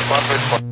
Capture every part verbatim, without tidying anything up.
quatro oito quatro.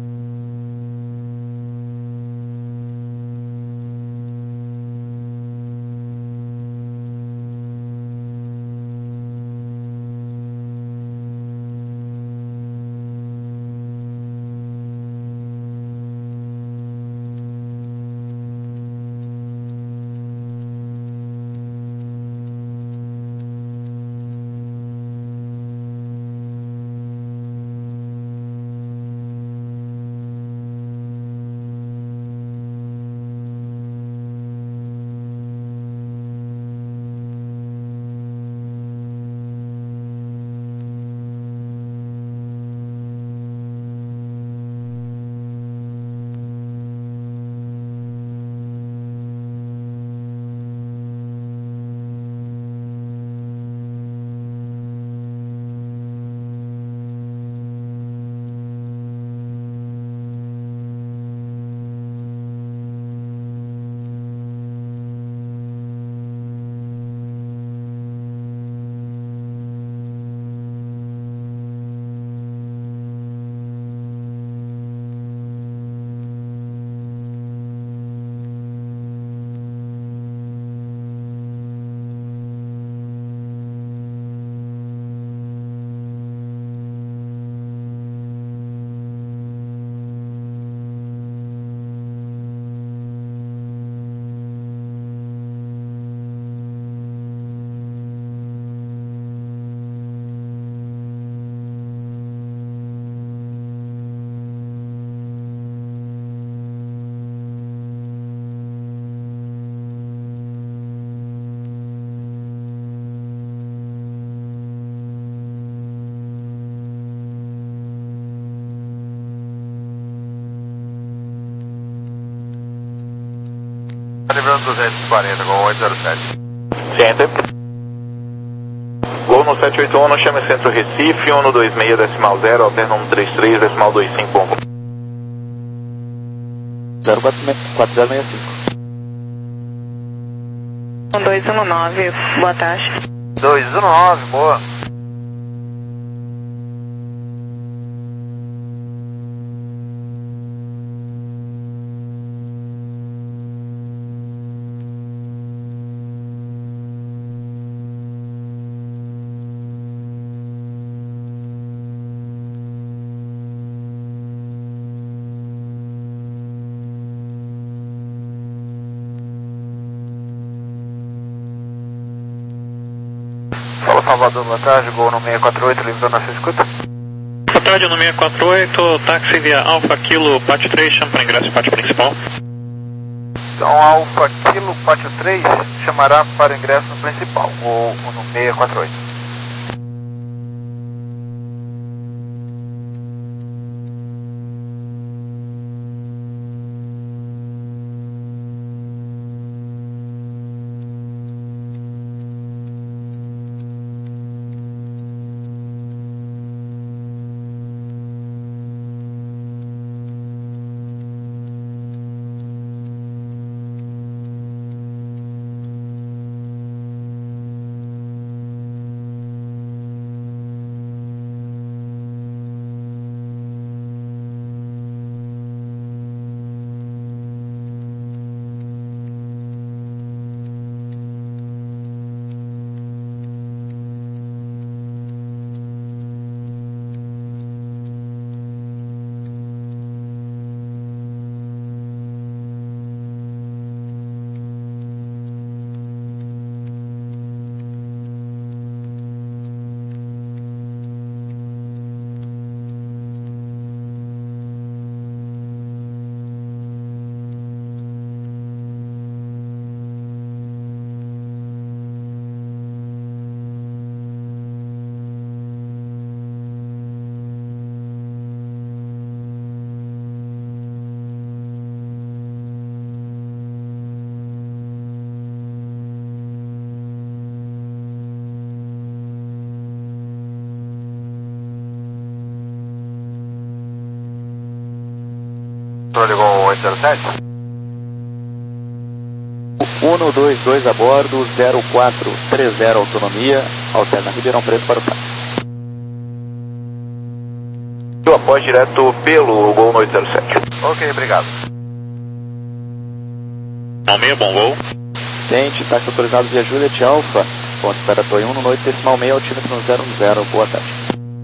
Calibrando duzentos e quarenta com oito zero sete. Center. Gol no sete oito um, no chame centro Recife, um no dois seis decimal zero, alterno um três três decimal dois cinco um. zero quatro zero seis cinco. dois um nove, boa tarde. dois um nove, boa. Fala Salvador, boa tarde, Gol no seis quatro oito, livrando nossa escuta. Boa tarde, no seis quatro oito, táxi via Alfa Kilo Pátio três, chama para ingresso pátio principal. Então Alfa Kilo Pátio três chamará para ingresso no principal, Gol no seis quatro oito. Ligou oito zero sete. um dois dois a bordo, zero quatro três zero autonomia, alterna Ribeirão Preto para o táxi. voz direto pelo Gol no oito zero sete. Ok, obrigado. Almeida, bom voo. Tente, táxi autorizado via Juliet Alpha, ponto esperatório um no noite decimal meio, altímetro no zero um zero, boa tarde.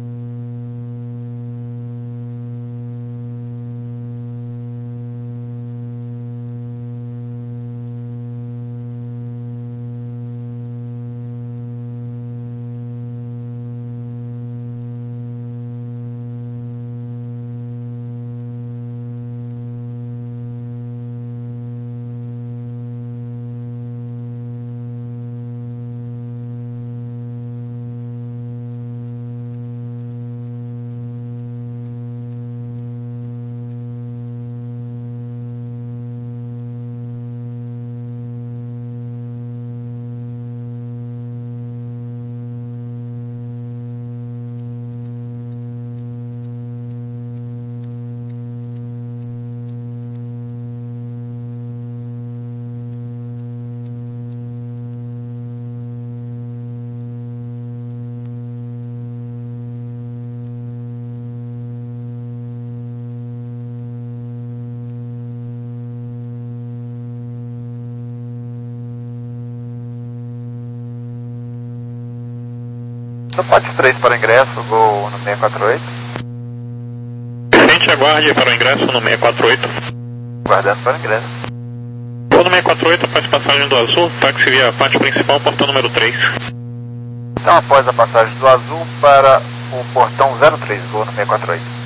No Pátio três para ingresso, Gol no seis quatro oito. Tente, aguarde para o ingresso no seis quatro oito. Guardando para ingresso. Voo no seis quatro oito, após passagem do azul, táxi via pátio principal, portão número três. Então, após a passagem do azul para o portão zero três, Gol no seis quatro oito.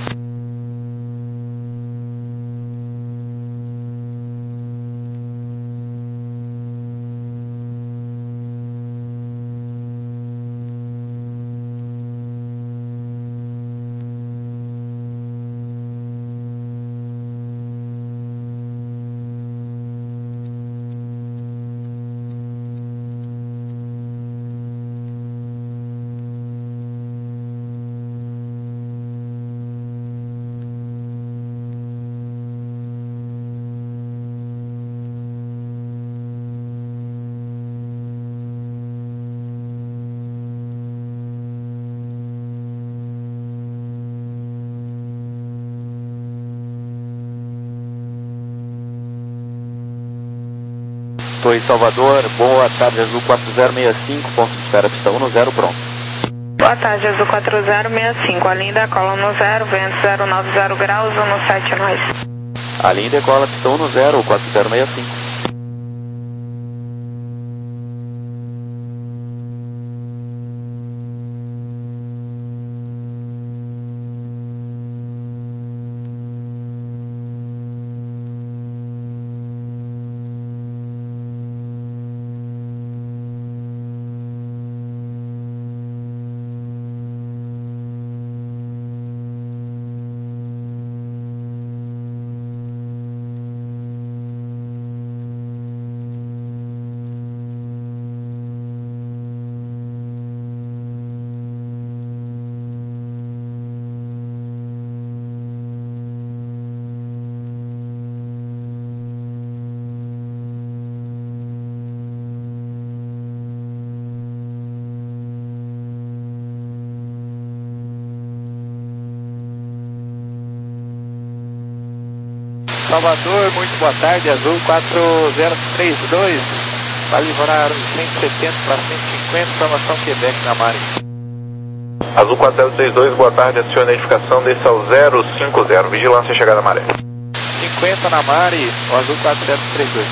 Estou em Salvador, boa tarde, Azul quatro zero seis cinco, ponto de espera, pista um no zero, pronto. Boa tarde, Azul quatro zero seis cinco, a linha decola no zero, vento zero nove zero graus, um no sete nós. A linha decola, pista um no zero, quatro zero seis cinco. Salvador, muito boa tarde, Azul quatro zero três dois, para livrar cento e setenta para cento e cinquenta, informação Quebec na Mari. Azul quatro zero três dois, boa tarde, adicione a identificação, desça ao zero cinco zero, vigilância chegada à maré. cinquenta na Mari, o Azul quatro zero três dois.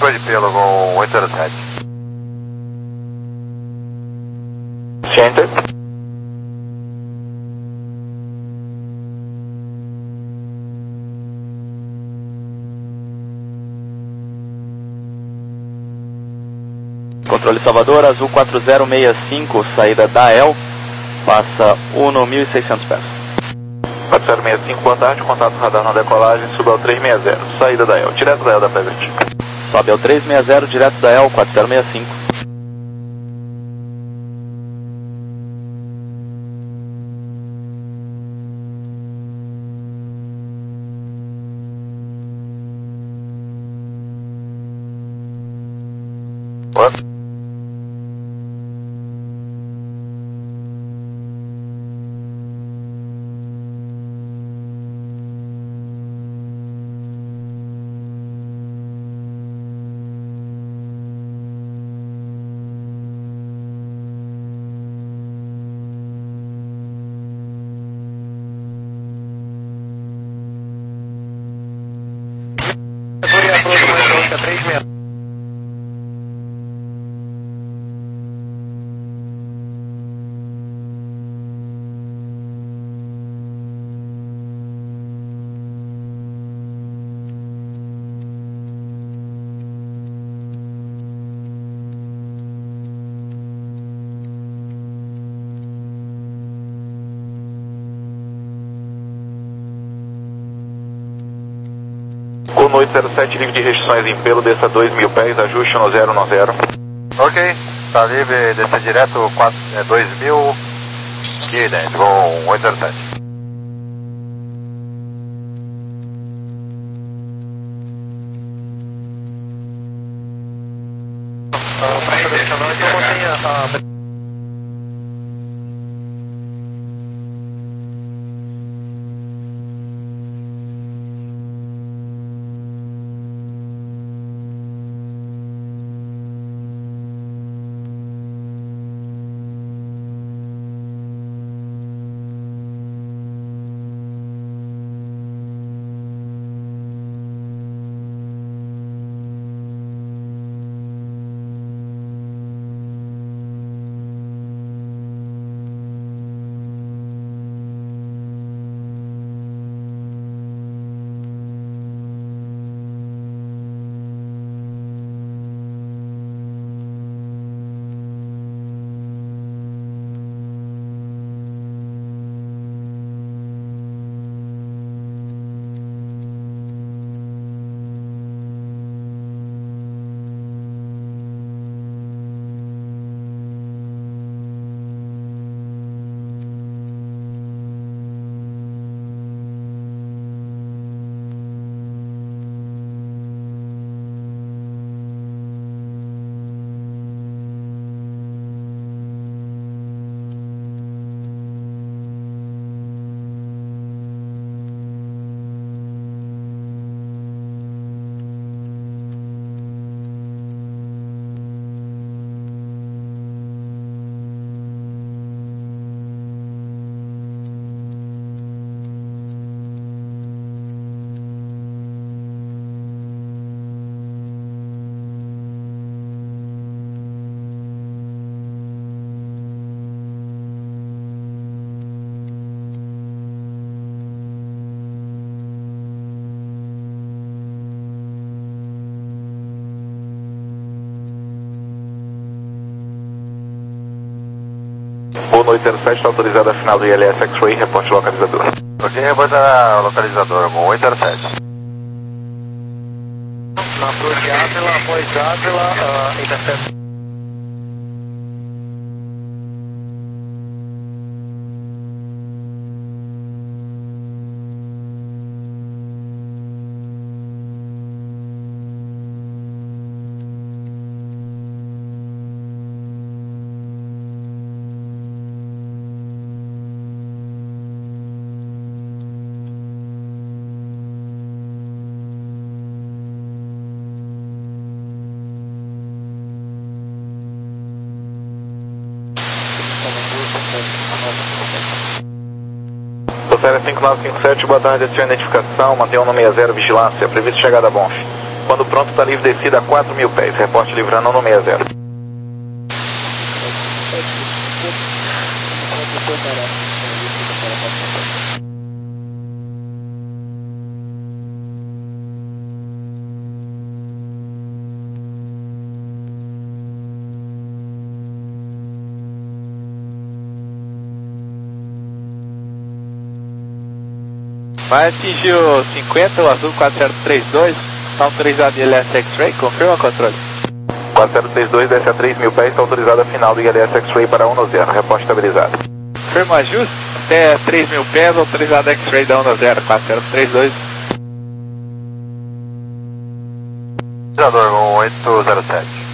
Controle de pelo, voo oito zero sete. Center. Controle Salvador, azul quatro zero seis cinco, saída da E L, passa um mil e seiscentos pés. quatro zero seis cinco, boa tarde, contato radar na decolagem, suba ao três seis zero, saída da E L, direto da E L da presente. Sobe ao três seis zero, direto da E L, quatro zero seis cinco. Boa. Gol oito zero sete, livre de restrições em pelo, desça dois mil pés, ajuste no zero no zero. Ok, tá livre, descer direto quatro, é, dois mil e dez, voo oito zero sete. Gol oito zero sete, está autorizado a final do I L S X-Ray, reporte localizador. Ok, reporta localizador, voo oito zero sete. Approach Avila, approach Avila, uh, intercept. Série cinco nove cinco sete, boa tarde, a sua identificação, mantenha um no sessenta, vigilância, previsto chegada a Bonf. Quando pronto, está livre descida a quatro mil pés. Reporte livrando no sessenta. Vai atingir o cinquenta, o azul quatro zero três dois, está autorizado I L S X-Ray, confirma o controle. quatro zero três dois desce a três mil pés, está autorizada a final do I L S X-Ray para um zero, reporte estabilizado. Confirma ajuste, até três mil pés, autorizado X-Ray da um zero, quatro zero três dois. Autorizador com oito zero sete.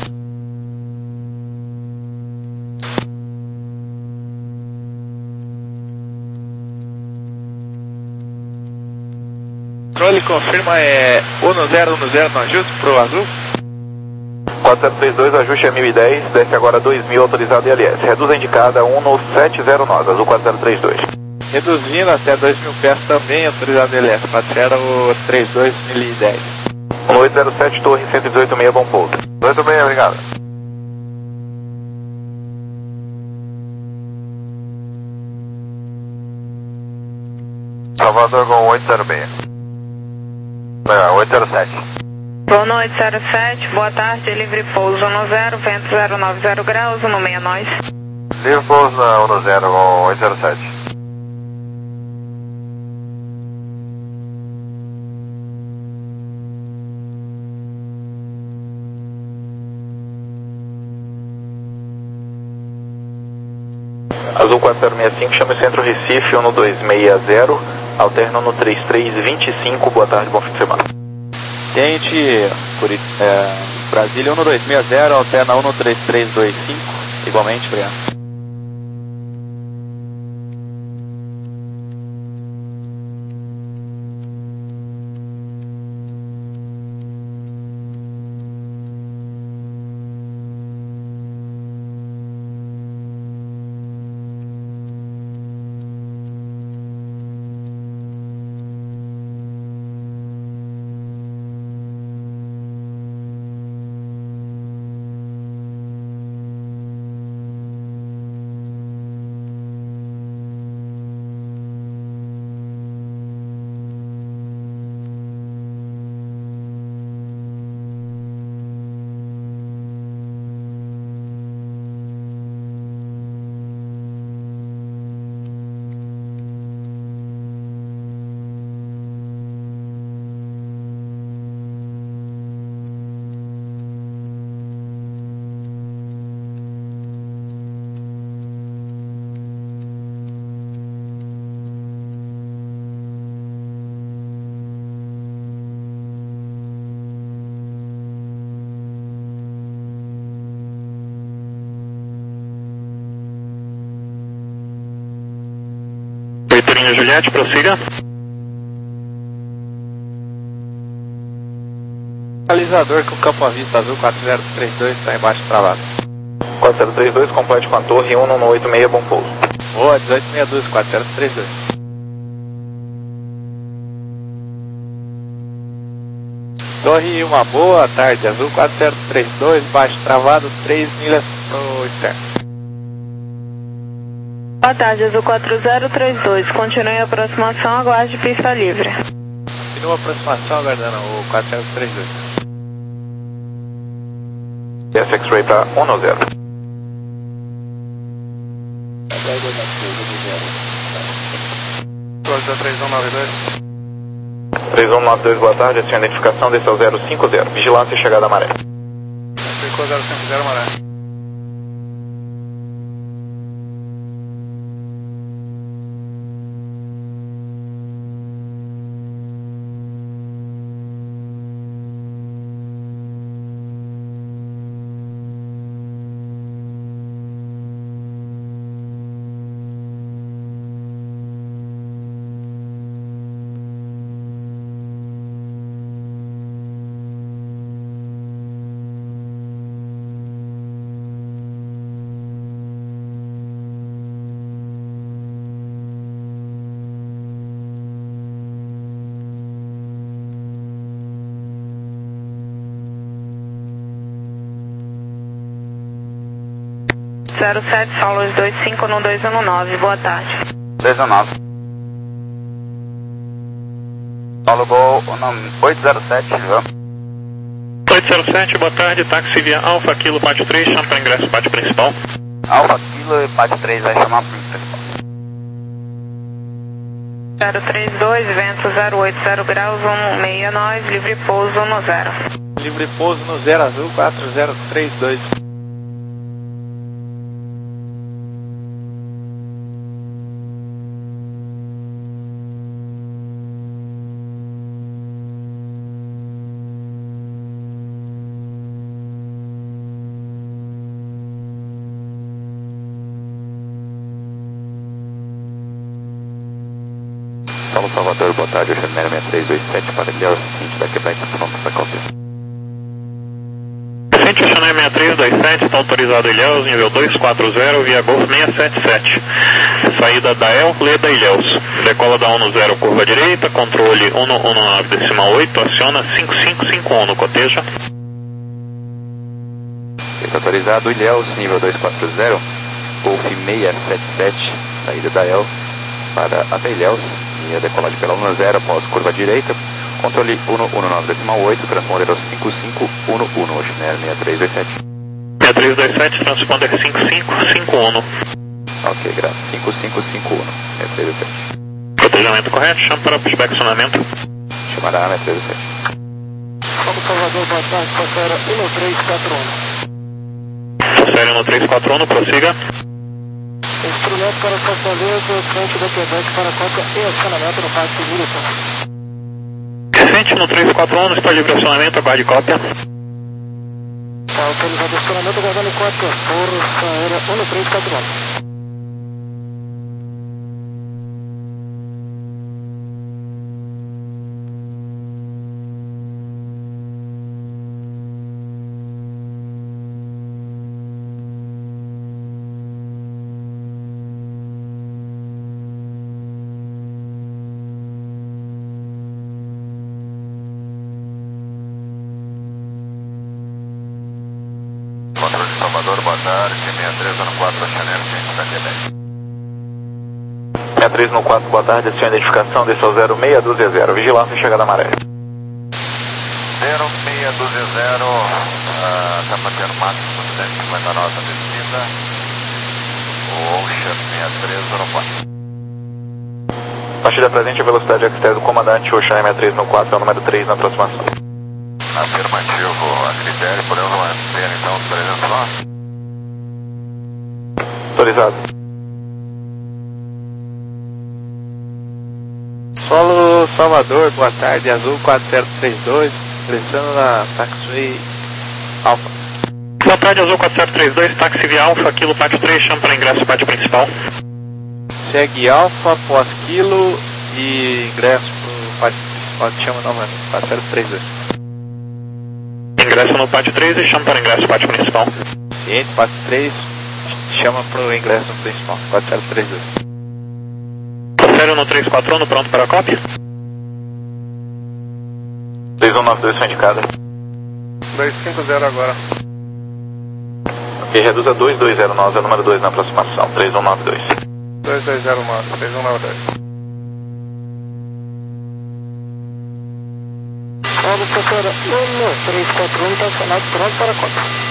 Controle confirma é um zero um zero no ajuste pro azul. quatro zero três dois, ajuste é mil e dez, desce agora dois mil, autorizado I L S. Reduz a indicada um no sete zero nove, azul quatro zero três dois. Reduzindo até dois mil pés também, autorizado I L S, quatro zero três dois, mil e dez. um oito zero sete, torre cento e dezoito meia, bom pouso. Muito bem, obrigado. Salvador com oito zero seis. Não, oito zero sete. Boa noite, zero sete, boa tarde, livre pouso no zero, vento zero nove zero graus, no meia nós. Livre pouso na um zero com oito zero sete. Azul quatro zero seis cinco, chama o centro Recife, um no dois seis zero, alterno no três três dois cinco, boa tarde, bom fim de semana. Tente, por, é, Brasília um no dois seis zero, alterna um no três três dois cinco, igualmente, obrigado. Vitorino Juliette, prossiga. Localizador com campo à vista azul quatro zero três dois, está embaixo travado. quatro zero três dois, complete com a torre um no oito seis, bom pouso. Boa, dezoito sessenta e dois, quatro zero três dois. Torre uma boa tarde, azul quatro zero três dois, baixo travado, três milhas no externo. Boa tarde, azul quatro zero três dois, continue a aproximação, aguarde pista livre. Continua a aproximação aguardando o quatro zero três dois. S X-Ray para um zero. três um nove dois. três um nove dois, boa tarde, a sua identificação desse é o zero cinco zero, vigilância e chegada à maré. Ficou zero cinco zero, Maré. zero sete, Solos dois cinco no dois um nove, boa tarde. dois um nove. Solo Gol oito zero sete, viu? oito zero sete, boa tarde, táxi via Alfa Kilo Pátio três, chama para ingresso pátio principal. Alfa Kilo e Pátio três vai chamar para o principal. zero três dois, vento zero oito zero graus, um seis nove, livre pouso no zero. Livre pouso no zero azul, quatro zero três dois. Paulo Salvador, boa tarde, Oceano seis três dois sete para Ilhéus, seguinte, vai quebrar e está pronto para calçar. Vicente Oceano seis três dois sete, está autorizado Ilhéus, nível dois quatro zero, via Golf seiscentos e setenta e sete. Saída da El, Leda Ilhéus. Decola da um zero, curva direita, controle um um nove decimal oito, aciona cinco cinco cinco um no coteja. Está autorizado Ilhéus, nível dois quatro zero, Golf seiscentos e setenta e sete, saída da El para até Ilhéus. Linha decolagem pela um zero, após curva direita, controle um um nove decimal oito, transponder aos cinco cinco um um, Oceano seis três dois sete. seis três dois sete, transponder cinco cinco cinco um. Ok, graças. cinco cinco cinco um, seis três dois sete. Cotejamento correto, chama para inspecionamento. Chamará seis três dois sete. Como Salvador, boa tarde, passara um três quatro um. Série um três quatro um, prossiga. Instrumento para Fortaleza, frente da Quebec para Coca e acionamento no pátio militar. Vicente no três quatro um, está livre acionamento, aguarde cópia. Está autorizado o acionamento, aguardando cópia, Força Aérea um três quatro um. Controle de Salvador, boa tarde, seis três um quatro, Oceano ciento da Quebec. seis três um quatro, boa tarde, sua identificação, desça ao zero seis doze zero, vigilância e chegada amarela. zero seis doze zero, está mantendo máximo cento e cinquenta nós na descida, o Oceano seis três um quatro. Partida presente, a velocidade externa do comandante, Oceano seis três um quatro, é o número três na aproximação. Afirmativo, a critério, podemos manter então os trezentos nós? Autorizado. Solo Salvador, boa tarde, azul quatro zero três dois, ingressando na Taxiway Alfa. Boa tarde, Azul quatro zero três dois, táxi via Alfa, Kilo Pátio três, chama para ingresso pátio principal. Segue Alfa, pós Kilo e ingresso para o pátio principal, te chama novamente, quatro zero três dois. Ingresso no pátio três e chama para ingresso pátio principal. Ciente, pátio três, chama para o ingresso principal, quatro zero três dois. Sério no três quatro um, pronto para a cópia? dois um nove dois, sua indicada. dois cinco zero agora. Ok, reduza dois dois zero nove, é o número dois na aproximação, três um nove dois. dois dois zero nove, três um nove dois. Salve, professora, um três quatro um, está acionado, pronto para a cópia.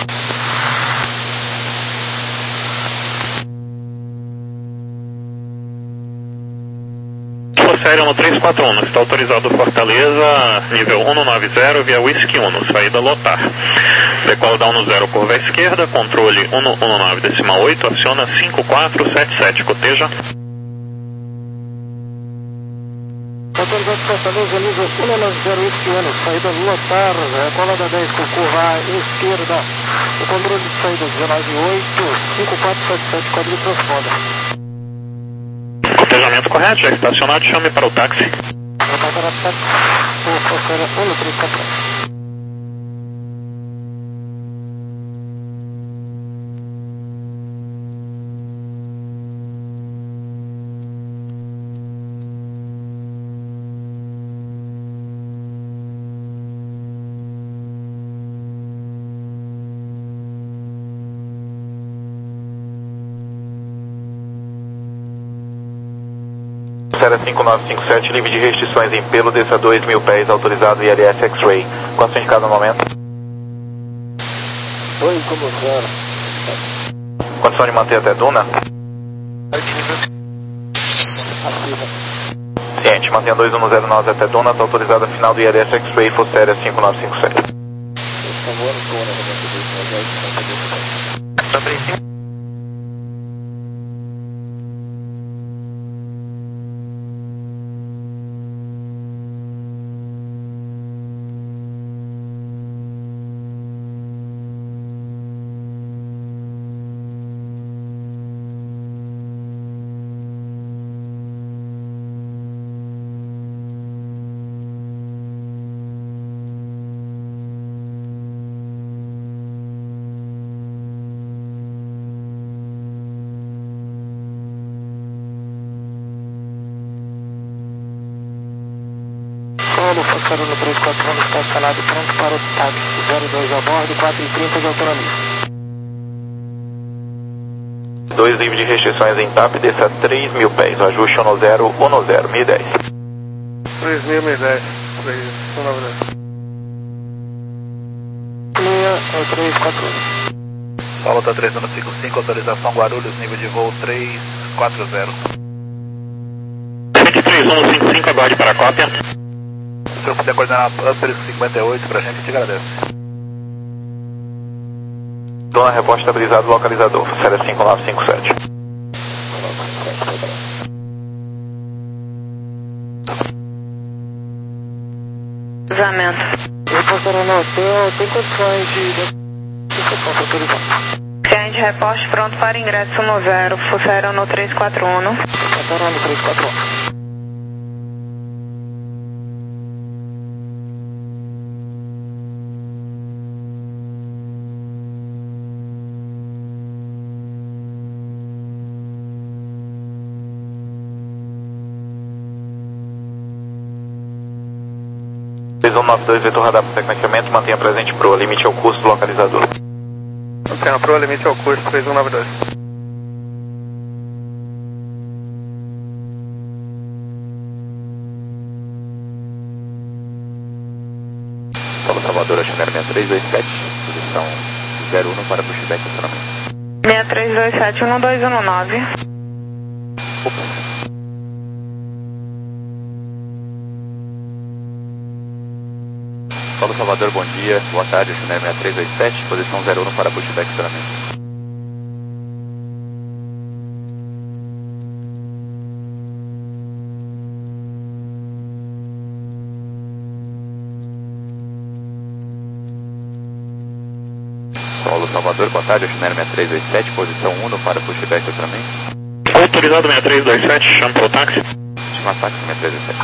Sério no três quatro um, está autorizado Fortaleza, nível um nove zero, via Whisky um, saída lotar. Decola da um zero, curva à esquerda, controle um um nove decimal oito, aciona cinco quatro sete sete, coteja. Autorizado Fortaleza, nível um nove zero, Whisky um, saída lotar, decola da dez com curva à esquerda. O controle de saída dezenove oito, cinco quatro sete sete, código de transponder. Cotejamento correto, já estacionado, chame para o táxi. Vou para o táxi, o professor um três quatro um. cinco nove cinco sete, livre de restrições em pelo, desça dois mil pés, autorizado I L S X-Ray. Quanto indicado no momento? dois como zero. Condição de manter até Duna? Ciente, mantenha dois um zero nove até Duna, está autorizado a final do I L S X-Ray, Fosséria cinco nove cinco sete. Solo, Fossério no três quatro um, estacionado pronto para o táxi. zero dois a bordo, quatro e trinta de autonomia. dois livre de restrições em T A P, desça três mil pés, ajuste um zero um zero, mil e dez. três mil, mil e dez. três mil, nove dez. três quatro um. Paulo tá três um cinco cinco, autorização Guarulhos, nível de voo três quatro zero. três um cinco cinco, aguarde para a cópia. Se eu puder coordenar Upper cinquenta e oito pra gente, te agradeço. Dona, reposta estabilizado, localizador, Fosséria cinco nove cinco sete. Cruzamento. Reportaram no hotel, tem condições de... Reporte autorizado. Ciente, reposte pronto para ingresso no zero, Fossério no três quatro um. Reportaram no três quatro um. três um nove dois, vetor radar para sequenciamento, mantenha presente proa, limite ao curso do localizador. Mantenha proa, limite ao curso três um nove dois. Paulo Salvador, Chanel seis três dois sete, posição zero um para pushback acionamento. seis três dois sete, um dois um nove. Paulo Salvador, bom dia, boa tarde, Chanel seis três dois sete, posição zero um para pushback acionamento. Paulo Salvador, boa tarde, Chanel seis três dois sete, posição um para pushback acionamento. Autorizado seis três dois sete, chama para o táxi. Chama táxi seis três dois sete.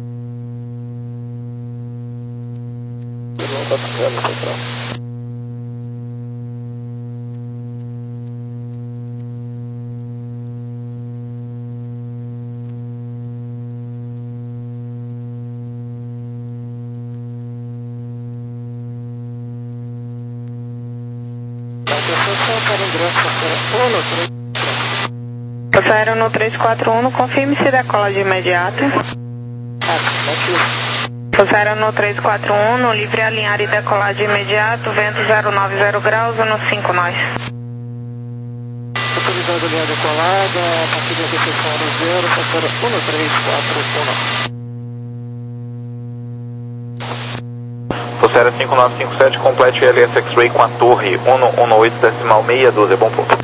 Fossério no três quatro um, confirme se decola de imediato. Fossério no três quatro um, no livre alinhar e decolar de imediato, vento zero nove zero graus, no cinco nós. Autorizado a linha decolada, a partir da recepção do zero, Fossério um três quatro um. Fosséria cinco nove cinco sete, complete I L S X-Ray com a torre um um oito decimal seis doze, bom ponto.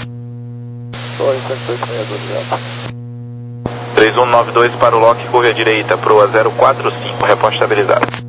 três um nove dois para o lock, curva à direita, proa zero quatro cinco, reposta estabilizado.